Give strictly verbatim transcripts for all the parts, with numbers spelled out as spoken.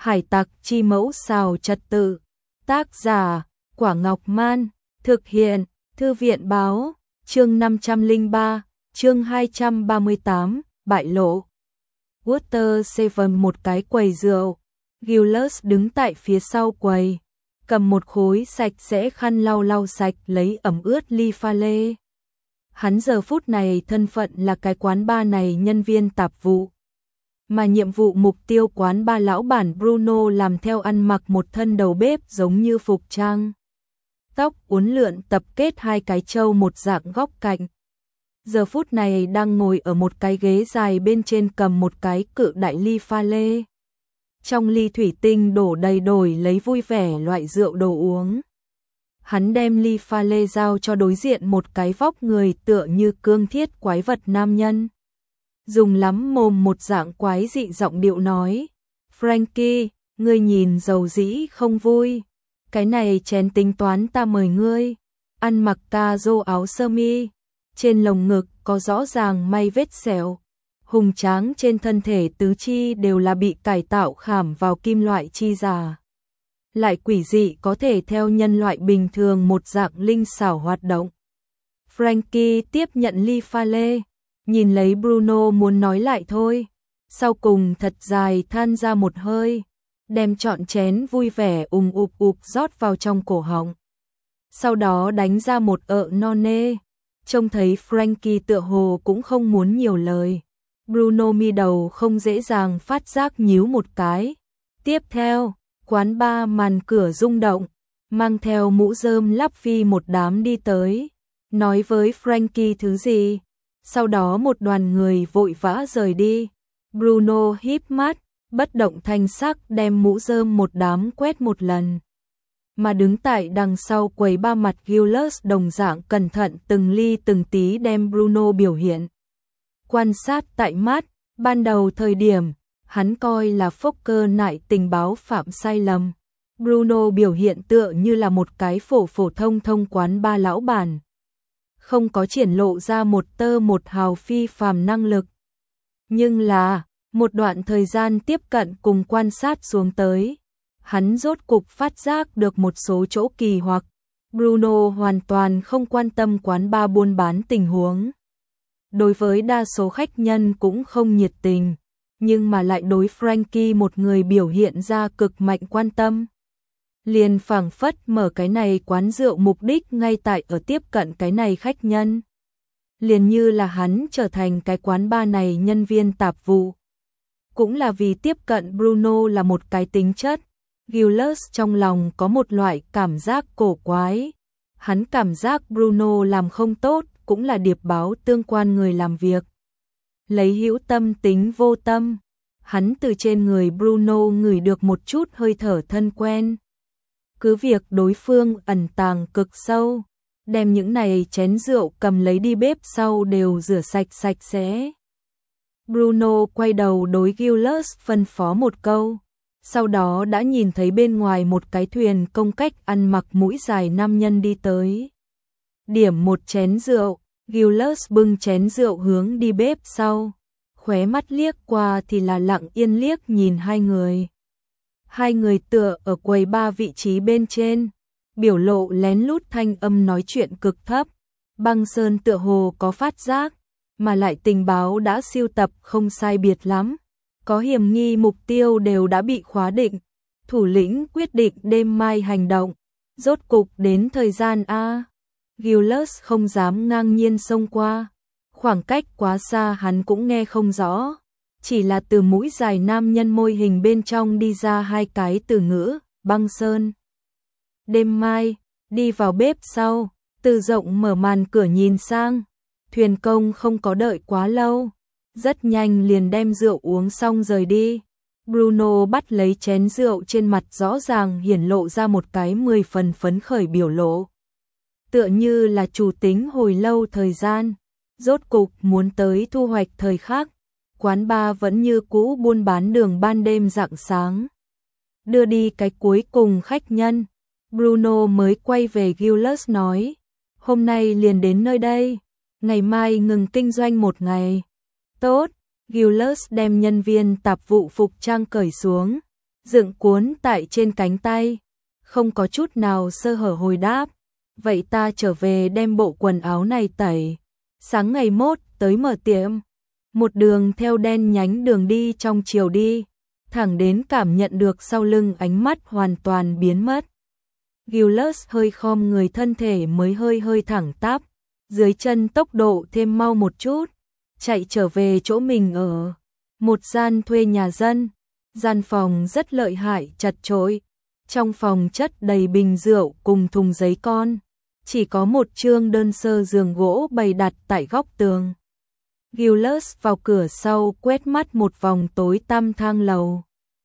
Hải tặc chi mẫu xào trật tự. Tác giả, Quả Ngọc Man. Thực hiện, Thư viện báo. Chương năm trăm lẻ ba, chương hai trăm ba mươi tám, bại lộ. Water Seven một cái quầy rượu. Gilles đứng tại phía sau quầy, cầm một khối sạch sẽ khăn lau lau sạch lấy ẩm ướt ly pha lê. Hắn giờ phút này thân phận là cái quán bar này nhân viên tạp vụ. Mà nhiệm vụ mục tiêu quán bar lão bản Bruno làm theo ăn mặc một thân đầu bếp giống như phục trang. Tóc uốn lượn tập kết hai cái trâu một dạng góc cạnh. Giờ phút này đang ngồi ở một cái ghế dài bên trên cầm một cái cự đại ly pha lê. Trong ly thủy tinh đổ đầy đổi lấy vui vẻ loại rượu đồ uống. Hắn đem ly pha lê giao cho đối diện một cái vóc người tựa như cương thiết quái vật nam nhân. Dùng lắm mồm một dạng quái dị giọng điệu nói. Frankie, ngươi nhìn dầu dĩ không vui. Cái này chén tính toán ta mời ngươi. Ăn mặc ca rô áo sơ mi. Trên lồng ngực có rõ ràng may vết sẹo. Hùng tráng trên thân thể tứ chi đều là bị cải tạo khảm vào kim loại chi giả. Lại quỷ dị có thể theo nhân loại bình thường một dạng linh xảo hoạt động. Frankie tiếp nhận ly pha lê, nhìn lấy Bruno muốn nói lại thôi. Sau cùng thật dài than ra một hơi, đem trọn chén vui vẻ ùng ụp ụp rót vào trong cổ họng. Sau đó đánh ra một ợ no nê, trông thấy Frankie tựa hồ cũng không muốn nhiều lời. Bruno mi đầu không dễ dàng phát giác nhíu một cái. Tiếp theo, quán bar màn cửa rung động, mang theo mũ rơm lắp phi một đám đi tới, nói với Frankie thứ gì. Sau đó một đoàn người vội vã rời đi. Bruno híp mắt, bất động thanh sắc đem mũ rơm một đám quét một lần. Mà đứng tại đằng sau quầy ba mặt Gilles đồng dạng cẩn thận từng ly từng tí đem Bruno biểu hiện. Quan sát tại mắt, ban đầu thời điểm, hắn coi là Fokker nại tình báo phạm sai lầm. Bruno biểu hiện tựa như là một cái phổ phổ thông thông quán ba lão bản. Không có triển lộ ra một tơ một hào phi phàm năng lực. Nhưng là, một đoạn thời gian tiếp cận cùng quan sát xuống tới, hắn rốt cục phát giác được một số chỗ kỳ hoặc. Bruno hoàn toàn không quan tâm quán bar buôn bán tình huống. Đối với đa số khách nhân cũng không nhiệt tình, nhưng mà lại đối Frankie một người biểu hiện ra cực mạnh quan tâm. Liền phảng phất mở cái này quán rượu mục đích ngay tại ở tiếp cận cái này khách nhân. Liền như là hắn trở thành cái quán bar này nhân viên tạp vụ. Cũng là vì tiếp cận Bruno là một cái tính chất. Gilles trong lòng có một loại cảm giác cổ quái. Hắn cảm giác Bruno làm không tốt, cũng là điệp báo tương quan người làm việc. Lấy hữu tâm tính vô tâm, hắn từ trên người Bruno ngửi được một chút hơi thở thân quen. Cứ việc đối phương ẩn tàng cực sâu, đem những này chén rượu cầm lấy đi bếp sau đều rửa sạch sạch sẽ. Bruno quay đầu đối Gilles phân phó một câu, sau đó đã nhìn thấy bên ngoài một cái thuyền công cách ăn mặc mũi dài nam nhân đi tới. Điểm một chén rượu, Gilles bưng chén rượu hướng đi bếp sau, khóe mắt liếc qua thì là lặng yên liếc nhìn hai người. Hai người tựa ở quầy ba vị trí bên trên, biểu lộ lén lút thanh âm nói chuyện cực thấp. Băng Sơn tựa hồ có phát giác, mà lại tình báo đã siêu tập không sai biệt lắm. Có hiểm nghi mục tiêu đều đã bị khóa định. Thủ lĩnh quyết định đêm mai hành động. Rốt cục đến thời gian A. Gilles không dám ngang nhiên xông qua. Khoảng cách quá xa hắn cũng nghe không rõ. Chỉ là từ mũi dài nam nhân môi hình bên trong đi ra hai cái từ ngữ, Băng Sơn. Đêm mai, đi vào bếp sau, từ rộng mở màn cửa nhìn sang. Thuyền công không có đợi quá lâu, rất nhanh liền đem rượu uống xong rời đi. Bruno bắt lấy chén rượu trên mặt rõ ràng hiển lộ ra một cái mười phần phấn khởi biểu lộ. Tựa như là chủ tính hồi lâu thời gian, rốt cục muốn tới thu hoạch thời khắc. Quán bar vẫn như cũ buôn bán đường ban đêm rạng sáng. Đưa đi cái cuối cùng khách nhân, Bruno mới quay về Gilles nói, hôm nay liền đến nơi đây, ngày mai ngừng kinh doanh một ngày. Tốt, Gilles đem nhân viên tạp vụ phục trang cởi xuống, dựng cuốn tại trên cánh tay, không có chút nào sơ hở hồi đáp. Vậy ta trở về đem bộ quần áo này tẩy. Sáng ngày mốt tới mở tiệm. Một đường theo đen nhánh đường đi trong chiều đi, thẳng đến cảm nhận được sau lưng ánh mắt hoàn toàn biến mất. Gilles hơi khom người, thân thể mới hơi hơi thẳng tắp, dưới chân tốc độ thêm mau một chút, chạy trở về chỗ mình ở. Một gian thuê nhà dân, gian phòng rất lợi hại chật chội, trong phòng chất đầy bình rượu cùng thùng giấy con, chỉ có một chương đơn sơ giường gỗ bày đặt tại góc tường. Gilles vào cửa sau quét mắt một vòng tối tăm thang lầu,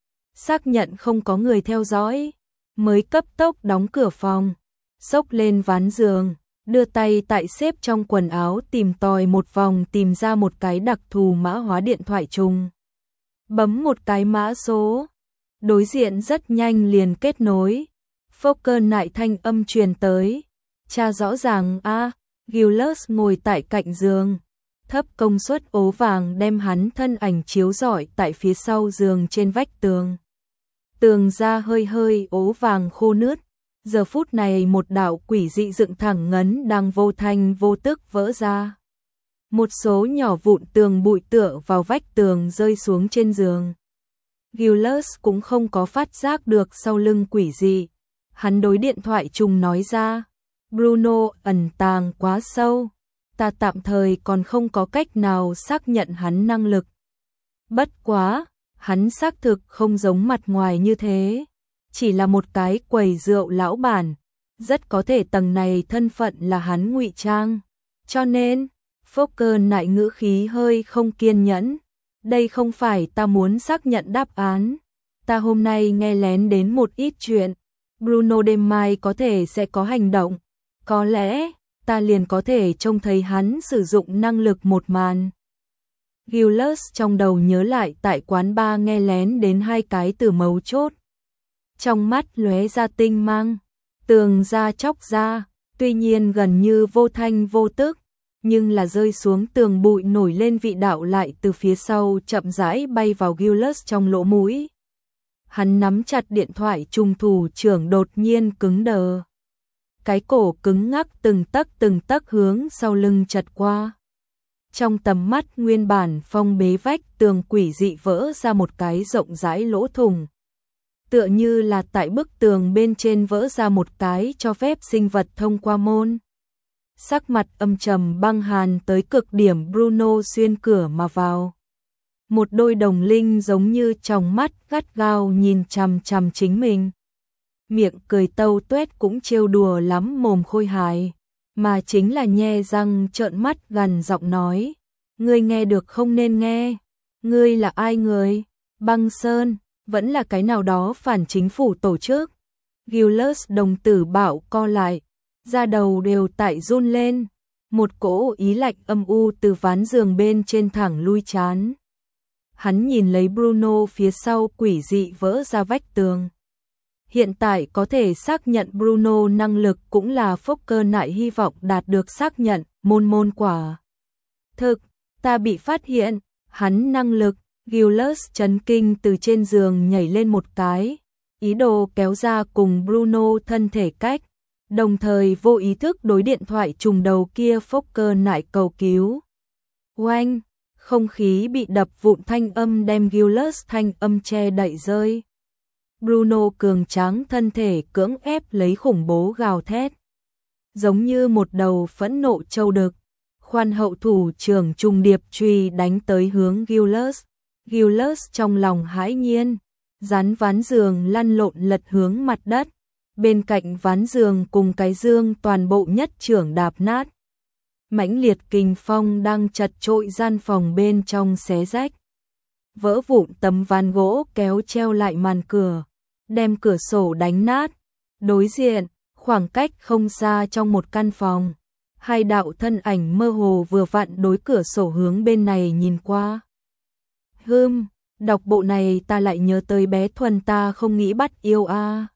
xác nhận không có người theo dõi, mới cấp tốc đóng cửa phòng, xốc lên ván giường, đưa tay tại xếp trong quần áo tìm tòi một vòng, tìm ra một cái đặc thù mã hóa điện thoại trùng. Bấm một cái mã số, đối diện rất nhanh liền kết nối. Fokker nại thanh âm truyền tới. Cha rõ ràng a, à, Gilles ngồi tại cạnh giường, thấp công suất ố vàng đem hắn thân ảnh chiếu rọi tại phía sau giường trên vách tường. Tường ra hơi hơi ố vàng khô nứt, giờ phút này một đạo quỷ dị dựng thẳng ngấn đang vô thanh vô tức vỡ ra. Một số nhỏ vụn tường bụi tựa vào vách tường rơi xuống trên giường. Gilles cũng không có phát giác được sau lưng quỷ dị. Hắn đối điện thoại trùng nói ra, Bruno ẩn tàng quá sâu, ta tạm thời còn không có cách nào xác nhận hắn năng lực. Bất quá, hắn xác thực không giống mặt ngoài như thế, chỉ là một cái quầy rượu lão bản, rất có thể tầng này thân phận là hắn ngụy trang. Cho nên, Fokker nại ngữ khí hơi không kiên nhẫn, đây không phải ta muốn xác nhận đáp án, ta hôm nay nghe lén đến một ít chuyện, Bruno đêm mai có thể sẽ có hành động, có lẽ ta liền có thể trông thấy hắn sử dụng năng lực một màn. Gilles trong đầu nhớ lại tại quán bar nghe lén đến hai cái từ mấu chốt. Trong mắt lóe ra tinh mang, tường ra chóc ra, tuy nhiên gần như vô thanh vô tức, nhưng là rơi xuống tường bụi nổi lên vị đạo lại từ phía sau chậm rãi bay vào Gilles trong lỗ mũi. Hắn nắm chặt điện thoại, trung thủ trưởng đột nhiên cứng đờ. Cái cổ cứng ngắc từng tấc từng tấc hướng sau lưng chật qua. Trong tầm mắt nguyên bản phong bế vách tường quỷ dị vỡ ra một cái rộng rãi lỗ thủng. Tựa như là tại bức tường bên trên vỡ ra một cái cho phép sinh vật thông qua môn. Sắc mặt âm trầm băng hàn tới cực điểm, Bruno xuyên cửa mà vào. Một đôi đồng linh giống như tròng mắt gắt gao nhìn chằm chằm chính mình. Miệng cười tâu tuét cũng trêu đùa lắm mồm khôi hài, mà chính là nhe răng trợn mắt gằn giọng nói, ngươi nghe được không nên nghe, ngươi là ai người, Băng Sơn, vẫn là cái nào đó phản chính phủ tổ chức. Gilles đồng tử bạo co lại, da đầu đều tại run lên, một cỗ ý lạnh âm u từ ván giường bên trên thẳng lui chán. Hắn nhìn lấy Bruno phía sau quỷ dị vỡ ra vách tường. Hiện tại có thể xác nhận Bruno năng lực cũng là Fokker nại hy vọng đạt được xác nhận, môn môn quả. Thực, ta bị phát hiện, hắn năng lực, Gilles chấn kinh từ trên giường nhảy lên một cái, ý đồ kéo ra cùng Bruno thân thể cách, đồng thời vô ý thức đối điện thoại trùng đầu kia Fokker nại cầu cứu. Oanh, không khí bị đập vụn, thanh âm đem Gilles thanh âm che đậy rơi. Bruno cường tráng thân thể cưỡng ép lấy khủng bố gào thét, giống như một đầu phẫn nộ châu đực, khoan hậu thủ trưởng trùng điệp truy đánh tới hướng Gilles. Gilles trong lòng hãi nhiên, dán ván giường lăn lộn lật hướng mặt đất, bên cạnh ván giường cùng cái dương toàn bộ nhất trưởng đạp nát. Mãnh liệt kình phong đang chật trội gian phòng bên trong xé rách, vỡ vụn tấm ván gỗ kéo treo lại màn cửa, đem cửa sổ đánh nát. Đối diện, khoảng cách không xa trong một căn phòng, hai đạo thân ảnh mơ hồ vừa vặn đối cửa sổ hướng bên này nhìn qua. Hừm, đọc bộ này ta lại nhớ tới bé Thuần, ta không nghĩ bắt yêu a. À.